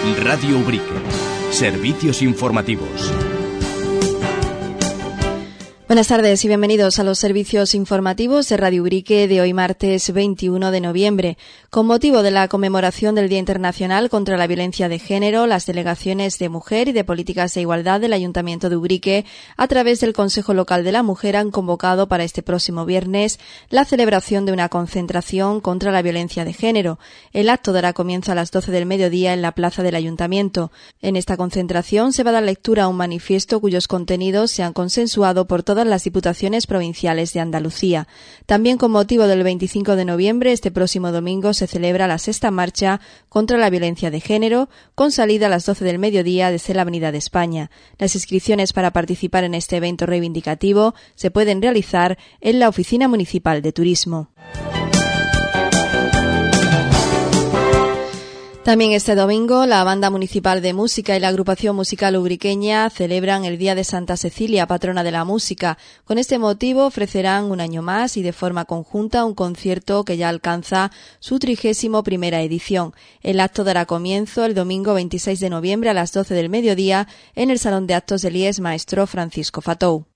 Radio Ubrique. Servicios informativos. Buenas tardes y bienvenidos a los servicios informativos de Radio Ubrique de hoy martes 21 de noviembre. Con motivo de la conmemoración del Día Internacional contra la Violencia de Género, las delegaciones de Mujer y de Políticas de Igualdad del Ayuntamiento de Ubrique, a través del Consejo Local de la Mujer, han convocado para este próximo viernes la celebración de una concentración contra la violencia de género. El acto dará comienzo a las 12 del mediodía en la plaza del Ayuntamiento. En esta concentración se va a dar lectura a un manifiesto cuyos contenidos se han consensuado por todas las diputaciones provinciales de Andalucía. También con motivo del 25 de noviembre, este próximo domingo, se celebra la sexta marcha contra la violencia de género, con salida a las 12 del mediodía desde la Avenida de España. Las inscripciones para participar en este evento reivindicativo se pueden realizar en la Oficina Municipal de Turismo. También este domingo, la Banda Municipal de Música y la Agrupación Musical Ubriqueña celebran el Día de Santa Cecilia, patrona de la música. Con este motivo ofrecerán un año más y de forma conjunta un concierto que ya alcanza su 31ª edición. El acto dará comienzo el domingo 26 de noviembre a las 12 del mediodía en el Salón de Actos del IES Maestro Francisco Fatou.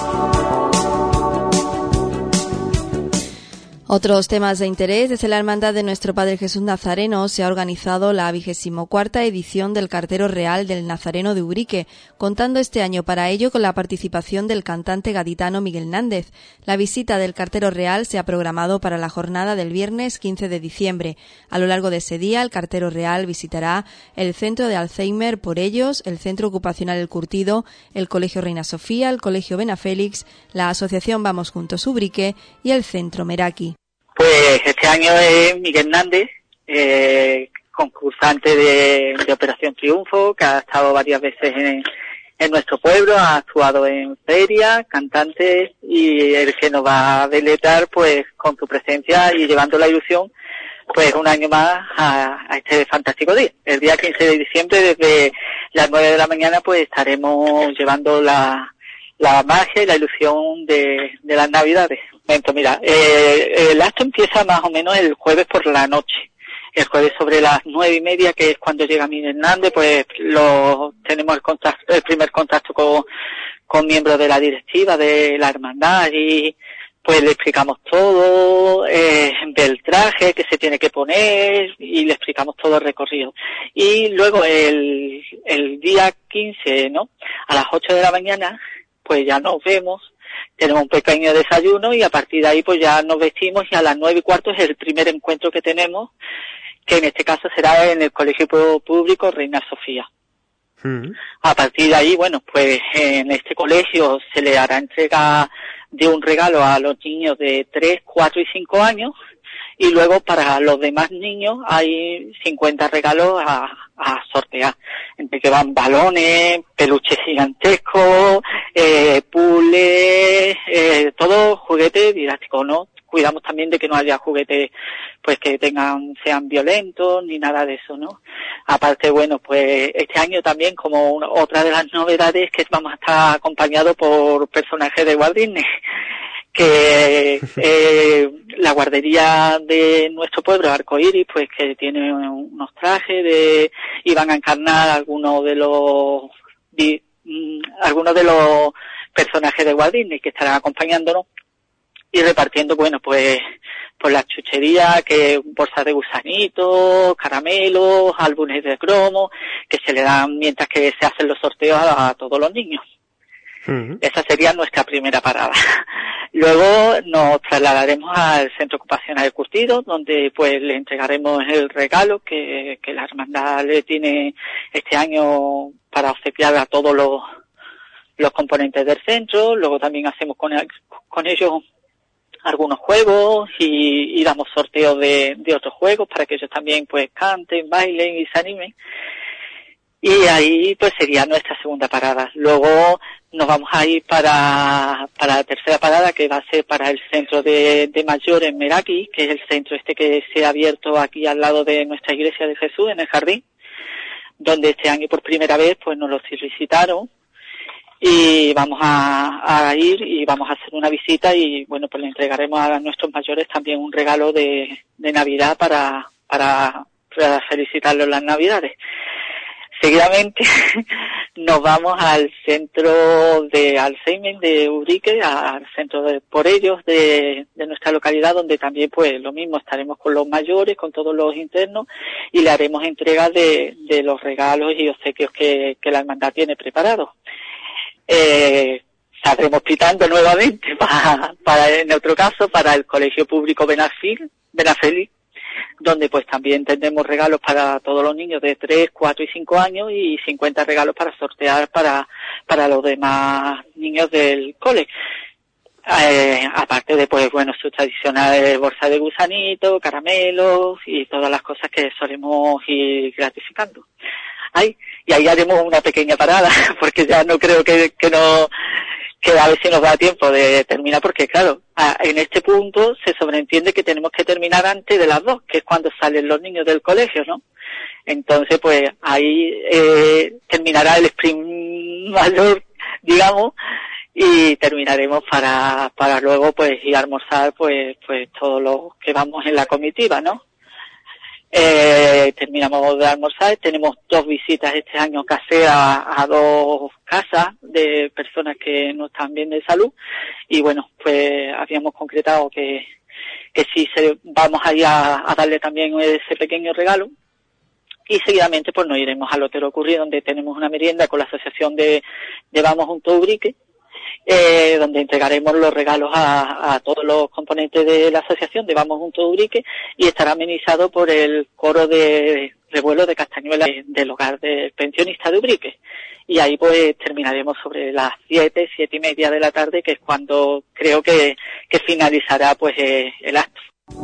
Otros temas de interés. Desde la Hermandad de Nuestro Padre Jesús Nazareno se ha organizado la 24ª edición del Cartero Real del Nazareno de Ubrique, contando este año para ello con la participación del cantante gaditano Miguel Nández. La visita del Cartero Real se ha programado para la jornada del viernes 15 de diciembre. A lo largo de ese día, el Cartero Real visitará el Centro de Alzheimer Por Ellos, el Centro Ocupacional El Curtido, el Colegio Reina Sofía, el Colegio Benafélix, la Asociación Vamos Juntos Ubrique y el Centro Meraki. Pues este año es Miguel Nández, concursante de Operación Triunfo, que ha estado varias veces en nuestro pueblo, ha actuado en ferias, cantante, y el que nos va a deleitar pues con su presencia y llevando la ilusión pues un año más a este fantástico día. El día 15 de diciembre desde las 9 de la mañana pues estaremos llevando la magia y la ilusión de las Navidades. Mira, el acto empieza más o menos el jueves por la noche. El jueves sobre las 9:30, que es cuando llega Miguel Hernández, pues tenemos el primer contacto con miembros de la directiva de la hermandad y pues le explicamos todo, del traje que se tiene que poner y le explicamos todo el recorrido. Y luego el día 15, ¿no? A las 8 de la mañana, pues ya nos vemos, tenemos un pequeño desayuno y a partir de ahí pues ya nos vestimos y a las 9:15 es el primer encuentro que tenemos, que en este caso será en el Colegio Público Reina Sofía. A partir de ahí, bueno, pues en este colegio se le hará entrega de un regalo a los niños de 3, 4 y 5 años y luego para los demás niños hay 50 regalos a sortear, entre que van balones, peluches gigantescos, puzzles, todo juguete didáctico, ¿no? Cuidamos también de que no haya juguetes pues que sean violentos ni nada de eso, ¿no? Aparte, bueno, pues este año también como otra de las novedades que vamos a estar acompañados por personajes de Walt Disney, que la guardería de nuestro pueblo, Arcoiris, pues que tiene unos trajes y van a encarnar algunos de los personajes de Walt Disney que estarán acompañándonos y repartiendo, bueno, pues por las chucherías, que bolsas de gusanitos, caramelos, álbumes de cromo, que se le dan mientras que se hacen los sorteos a todos los niños. Esa sería nuestra primera parada. Luego nos trasladaremos al Centro Ocupacional El Curtido, donde pues le entregaremos el regalo que la hermandad le tiene este año para obsequiar a todos los componentes del centro. Luego también hacemos con ellos algunos juegos y damos sorteos de otros juegos para que ellos también pues canten, bailen y se animen. Y ahí pues sería nuestra segunda parada. Luego nos vamos a ir para la tercera parada, que va a ser para el centro de mayores en Meraki, que es el centro que se ha abierto aquí al lado de nuestra iglesia de Jesús, en el jardín, donde este año por primera vez pues nos lo solicitaron. Y vamos a ir y vamos a hacer una visita y bueno, pues le entregaremos a nuestros mayores también un regalo de Navidad para felicitarlos en las Navidades. seguidamente nos vamos al centro de Alzheimer de Ubrique, al centro de por ellos de nuestra localidad, donde también pues lo mismo, estaremos con los mayores, con todos los internos, y le haremos entrega de los regalos y obsequios que la hermandad tiene preparados. Estaremos pitando nuevamente para en otro caso, para el Colegio Público Benafeli, donde pues también tendremos regalos para todos los niños de 3, 4 y 5 años y 50 regalos para sortear para los demás niños del cole. Aparte de pues bueno, su tradicional bolsa de gusanito, caramelos y todas las cosas que solemos ir gratificando. Y ahí haremos una pequeña parada, porque ya no creo que a ver si nos da tiempo de terminar, porque claro, en este punto se sobreentiende que tenemos que terminar antes de las 2, que es cuando salen los niños del colegio, ¿no? Entonces, pues ahí terminará el sprint mayor, digamos, y terminaremos para luego pues ir a almorzar pues todos los que vamos en la comitiva, ¿no? Terminamos de almorzar, tenemos 2 visitas este año caseras a 2 casas de personas que no están bien de salud, y bueno, pues habíamos concretado que sí vamos a ir a darle también ese pequeño regalo, y seguidamente pues nos iremos al Otero Curri, donde tenemos una merienda con la asociación de Vamos Juntos a Ubrique, donde entregaremos los regalos a todos los componentes de la asociación de Vamos Juntos a Ubrique, y estará amenizado por el coro de revuelo de castañuelas del hogar del pensionista de Ubrique. Y ahí pues terminaremos sobre las 7:30 de la tarde, que es cuando creo que finalizará pues el acto.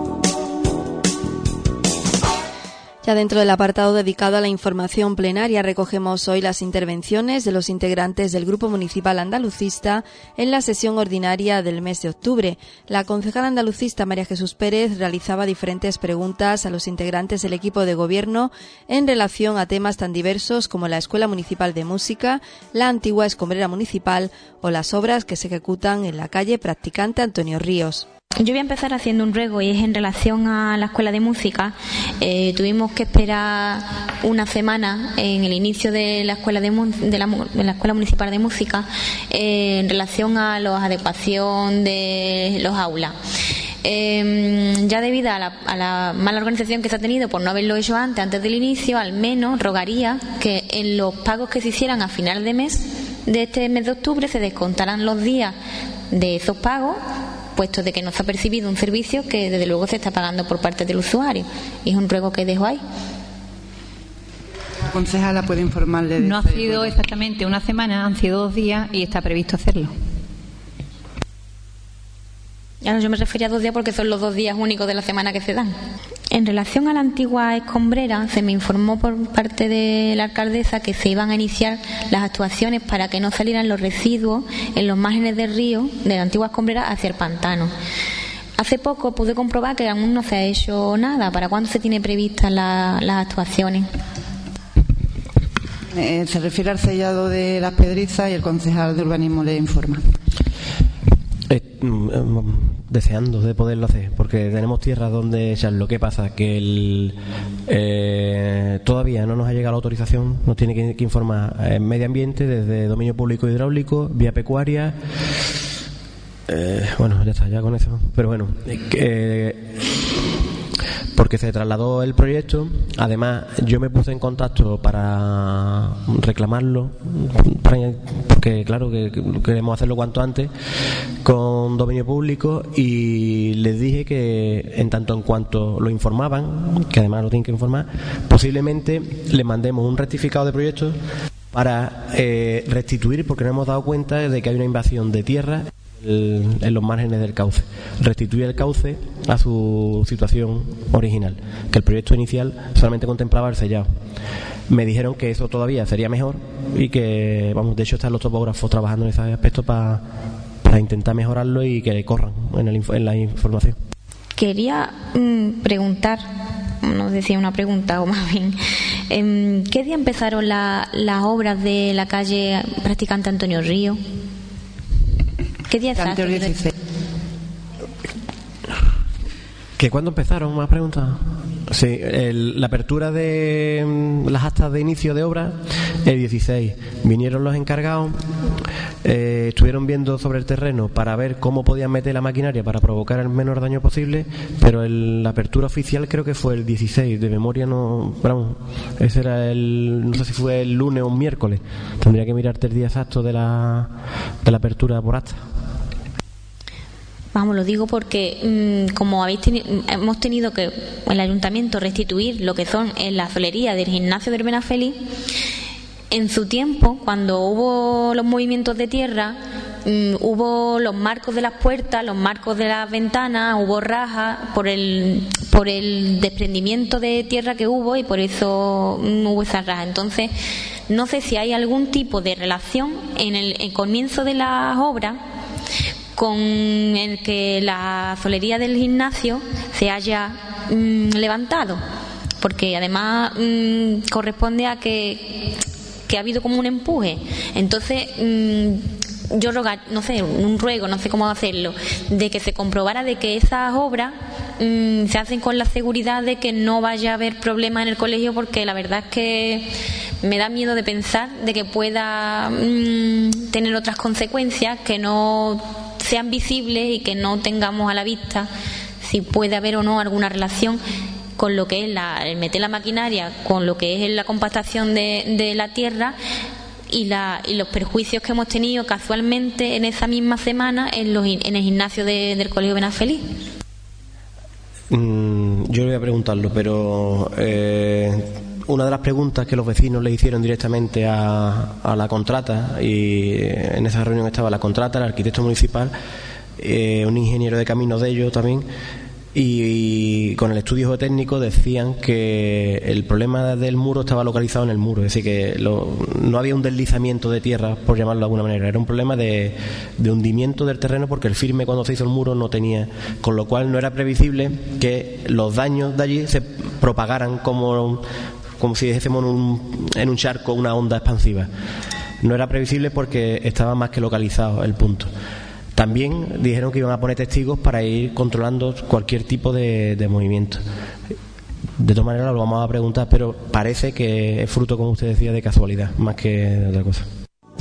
Ya dentro del apartado dedicado a la información plenaria recogemos hoy las intervenciones de los integrantes del Grupo Municipal Andalucista en la sesión ordinaria del mes de octubre. La concejala andalucista María Jesús Pérez realizaba diferentes preguntas a los integrantes del equipo de gobierno en relación a temas tan diversos como la Escuela Municipal de Música, la antigua escombrera municipal o las obras que se ejecutan en la calle Practicante Antonio Ríos. Yo voy a empezar haciendo un ruego, y es en relación a la Escuela de Música. Tuvimos que esperar una semana en el inicio de la Escuela de la Escuela Municipal de Música en relación a la adecuación de los aulas. Ya debido a la mala organización que se ha tenido por no haberlo hecho antes del inicio, al menos rogaría que en los pagos que se hicieran a final de mes, de este mes de octubre, se descontaran los días de esos pagos, puesto de que no se ha percibido un servicio que desde luego se está pagando por parte del usuario, y es un ruego que dejo ahí. La concejala puede informarle de... No ha sido exactamente una semana, han sido 2 días y está previsto hacerlo. Yo me refería a 2 días porque son los 2 días únicos de la semana que se dan. En relación a la antigua escombrera, se me informó por parte de la alcaldesa que se iban a iniciar las actuaciones para que no salieran los residuos en los márgenes del río de la antigua escombrera hacia el pantano. Hace poco pude comprobar que aún no se ha hecho nada. ¿Para cuándo se tiene previstas las actuaciones? Se refiere al sellado de las pedrizas y el concejal de urbanismo le informa. Deseando de poderlo hacer, porque tenemos tierras donde echarlo. ¿Qué pasa? Que todavía no nos ha llegado la autorización, nos tiene que informar Medio Ambiente desde Dominio Público Hidráulico, Vía Pecuaria. Bueno, ya está, ya con eso. Pero bueno, porque se trasladó el proyecto. Además, yo me puse en contacto para reclamarlo, porque claro que queremos hacerlo cuanto antes con dominio público, y les dije que en tanto en cuanto lo informaban, que además lo tienen que informar, posiblemente les mandemos un rectificado de proyecto para restituir, porque nos hemos dado cuenta de que hay una invasión de tierra en los márgenes del cauce, restituir el cauce a su situación original, que el proyecto inicial solamente contemplaba el sellado. Me dijeron que eso todavía sería mejor y que, vamos, de hecho están los topógrafos trabajando en ese aspecto para intentar mejorarlo y que corran en la información. Quería preguntar, no sé si es una pregunta o más bien, ¿qué día empezaron las obras de la calle Practicante Antonio Río? ¿Qué día exacto? 16. ¿Que cuándo empezaron? ¿Más preguntas? Sí, la apertura de las actas de inicio de obra el 16. Vinieron los encargados, estuvieron viendo sobre el terreno para ver cómo podían meter la maquinaria para provocar el menor daño posible, pero la apertura oficial creo que fue el 16, de memoria no, vamos, ese era no sé si fue el lunes o un miércoles, tendría que mirarte el día exacto de la apertura por acta. Vamos, lo digo porque como hemos tenido que el ayuntamiento restituir lo que son en la azolería del gimnasio de Urbana Feliz, en su tiempo, cuando hubo los movimientos de tierra, hubo los marcos de las puertas, los marcos de las ventanas, hubo rajas por el desprendimiento de tierra que hubo, y por eso hubo esa raja. Entonces, no sé si hay algún tipo de relación en el comienzo de las obras con el que la azolería del gimnasio se haya levantado, porque además corresponde a que ha habido como un empuje. Entonces yo ruego, no sé cómo hacerlo, de que se comprobara de que esas obras se hacen con la seguridad de que no vaya a haber problema en el colegio, porque la verdad es que me da miedo de pensar de que pueda tener otras consecuencias que no sean visibles y que no tengamos a la vista si puede haber o no alguna relación con lo que es el meter la maquinaria, con lo que es la compactación de la tierra y los perjuicios que hemos tenido casualmente en esa misma semana en el gimnasio del Colegio Benafeliz. Yo le voy a preguntarlo, pero una de las preguntas que los vecinos le hicieron directamente a la contrata, y en esa reunión estaba la contrata, el arquitecto municipal, un ingeniero de caminos de ellos también, y con el estudio geotécnico decían que el problema del muro estaba localizado en el muro, es decir, que no había un deslizamiento de tierra, por llamarlo de alguna manera, era un problema de hundimiento del terreno, porque el firme cuando se hizo el muro no tenía, con lo cual no era previsible que los daños de allí se propagaran como si dijésemos en un charco una onda expansiva. No era previsible porque estaba más que localizado el punto. También dijeron que iban a poner testigos para ir controlando cualquier tipo de movimiento. De todas maneras lo vamos a preguntar, pero parece que es fruto, como usted decía, de casualidad, más que de otra cosa.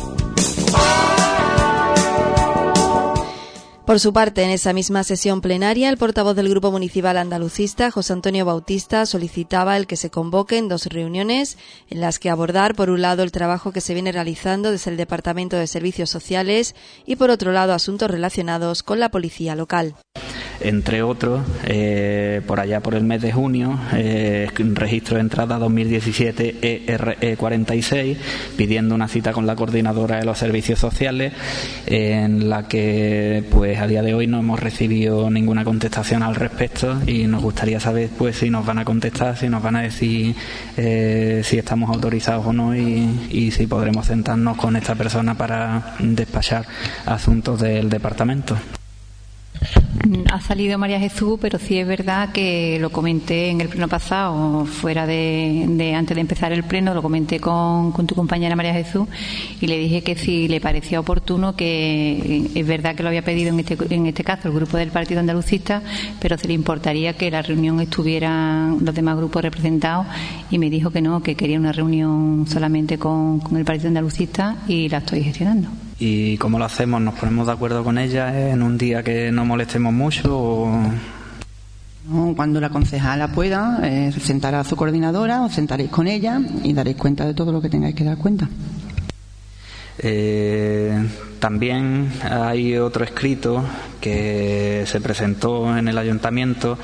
Por su parte, en esa misma sesión plenaria, el portavoz del Grupo Municipal Andalucista, José Antonio Bautista, solicitaba el que se convoquen 2 reuniones en las que abordar, por un lado, el trabajo que se viene realizando desde el Departamento de Servicios Sociales y, por otro lado, asuntos relacionados con la policía local. Entre otros, por allá por el mes de junio, registro de entrada 2017 ERE46, pidiendo una cita con la coordinadora de los servicios sociales, en la que pues a día de hoy no hemos recibido ninguna contestación al respecto, y nos gustaría saber pues si nos van a contestar, si nos van a decir si estamos autorizados o no, y si podremos sentarnos con esta persona para despachar asuntos del departamento. Ha salido María Jesús, pero sí es verdad que lo comenté en el pleno pasado, fuera de antes de empezar el pleno, lo comenté con tu compañera María Jesús, y le dije que si le parecía oportuno, que es verdad que lo había pedido en este caso el grupo del Partido Andalucista, pero se le importaría que la reunión estuvieran los demás grupos representados, y me dijo que no, que quería una reunión solamente con el Partido Andalucista, y la estoy gestionando. ¿Y cómo lo hacemos? ¿Nos ponemos de acuerdo con ella en un día que no molestemos mucho? ¿O? No, cuando la concejala pueda, sentará a su coordinadora, os sentaréis con ella y daréis cuenta de todo lo que tengáis que dar cuenta. También hay otro escrito que se presentó en el ayuntamiento,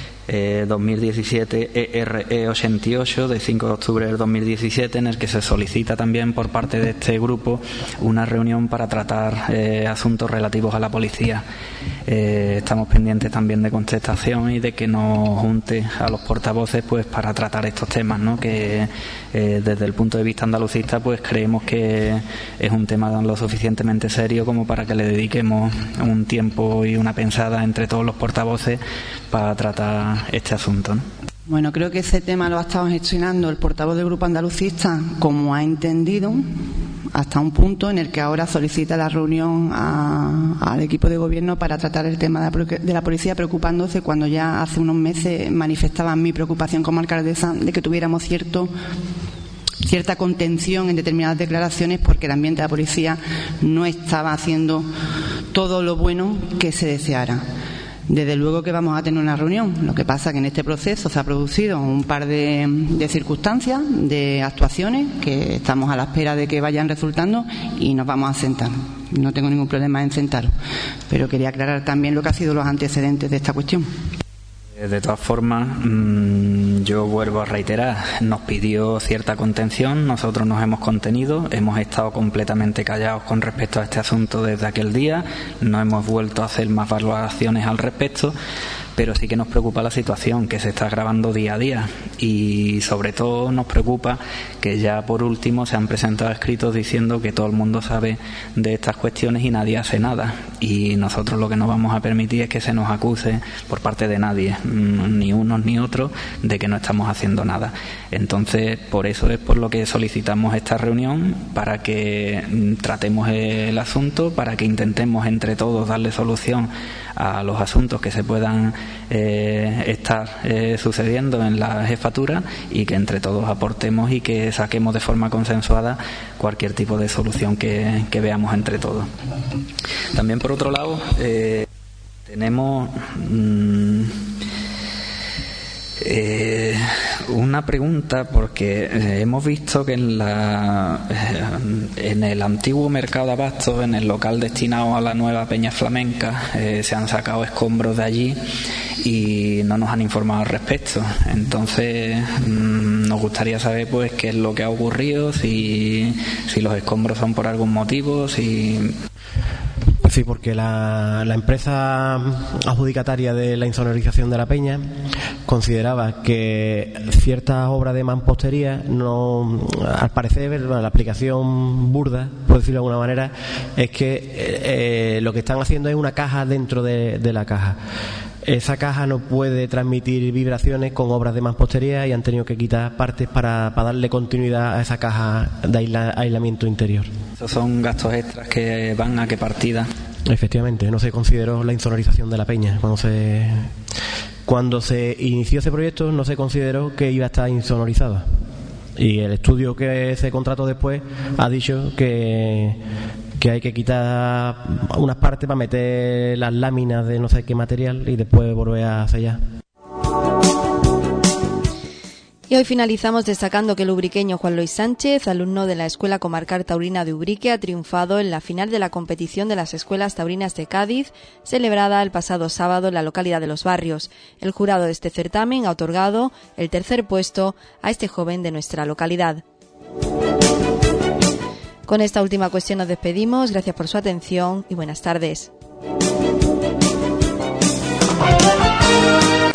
2017 ERE88 de 5 de octubre del 2017, en el que se solicita también por parte de este grupo una reunión para tratar asuntos relativos a la policía. Estamos pendientes también de contestación y de que nos junte a los portavoces pues para tratar estos temas, ¿no? Que desde el punto de vista andalucista pues creemos que es un tema lo suficientemente serio como para que le dediquemos un tiempo y una pensada entre todos los portavoces para tratar este asunto, ¿no? Bueno, creo que ese tema lo ha estado gestionando el portavoz del Grupo Andalucista como ha entendido, hasta un punto en el que ahora solicita la reunión al equipo de gobierno para tratar el tema de la policía, preocupándose cuando ya hace unos meses manifestaban mi preocupación como alcaldesa de que tuviéramos cierta contención en determinadas declaraciones, porque el ambiente de la policía no estaba haciendo todo lo bueno que se deseara. Desde luego que vamos a tener una reunión. Lo que pasa es que en este proceso se ha producido un par de circunstancias, de actuaciones, que estamos a la espera de que vayan resultando y nos vamos a sentar. No tengo ningún problema en sentaros. Pero quería aclarar también lo que han sido los antecedentes de esta cuestión. De todas formas, yo vuelvo a reiterar, nos pidió cierta contención, nosotros nos hemos contenido, hemos estado completamente callados con respecto a este asunto desde aquel día, no hemos vuelto a hacer más valoraciones al respecto, pero sí que nos preocupa la situación que se está agravando día a día y sobre todo nos preocupa que ya por último se han presentado escritos diciendo que todo el mundo sabe de estas cuestiones y nadie hace nada, y nosotros lo que no vamos a permitir es que se nos acuse por parte de nadie, ni unos ni otros, de que no estamos haciendo nada. Entonces, por eso es por lo que solicitamos esta reunión, para que tratemos el asunto, para que intentemos entre todos darle solución a los asuntos que se puedan estar sucediendo en la jefatura, y que entre todos aportemos y que saquemos de forma consensuada cualquier tipo de solución que veamos entre todos. También, por otro lado, tenemos una pregunta, porque hemos visto que en el antiguo mercado de abastos, en el local destinado a la nueva Peña Flamenca, se han sacado escombros de allí y no nos han informado al respecto. Entonces nos gustaría saber pues qué es lo que ha ocurrido, si los escombros son por algún motivo, si... Sí, porque la empresa adjudicataria de la insonorización de la peña consideraba que ciertas obras de mampostería no, al parecer, la aplicación burda, por decirlo de alguna manera, es que lo que están haciendo es una caja dentro de la caja. Esa caja no puede transmitir vibraciones con obras de mampostería y han tenido que quitar partes para darle continuidad a esa caja de aislamiento interior. ¿Esos son gastos extras que van a qué partida? Efectivamente, no se consideró la insonorización de la peña. Cuando se inició ese proyecto no se consideró que iba a estar insonorizada. Y el estudio que se contrató después ha dicho que hay que quitar unas partes para meter las láminas de no sé qué material y después volver a sellar. Y hoy finalizamos destacando que el ubriqueño Juan Luis Sánchez, alumno de la Escuela Comarcal Taurina de Ubrique, ha triunfado en la final de la competición de las Escuelas Taurinas de Cádiz, celebrada el pasado sábado en la localidad de Los Barrios. El jurado de este certamen ha otorgado el tercer puesto a este joven de nuestra localidad. Con esta última cuestión nos despedimos. Gracias por su atención y buenas tardes.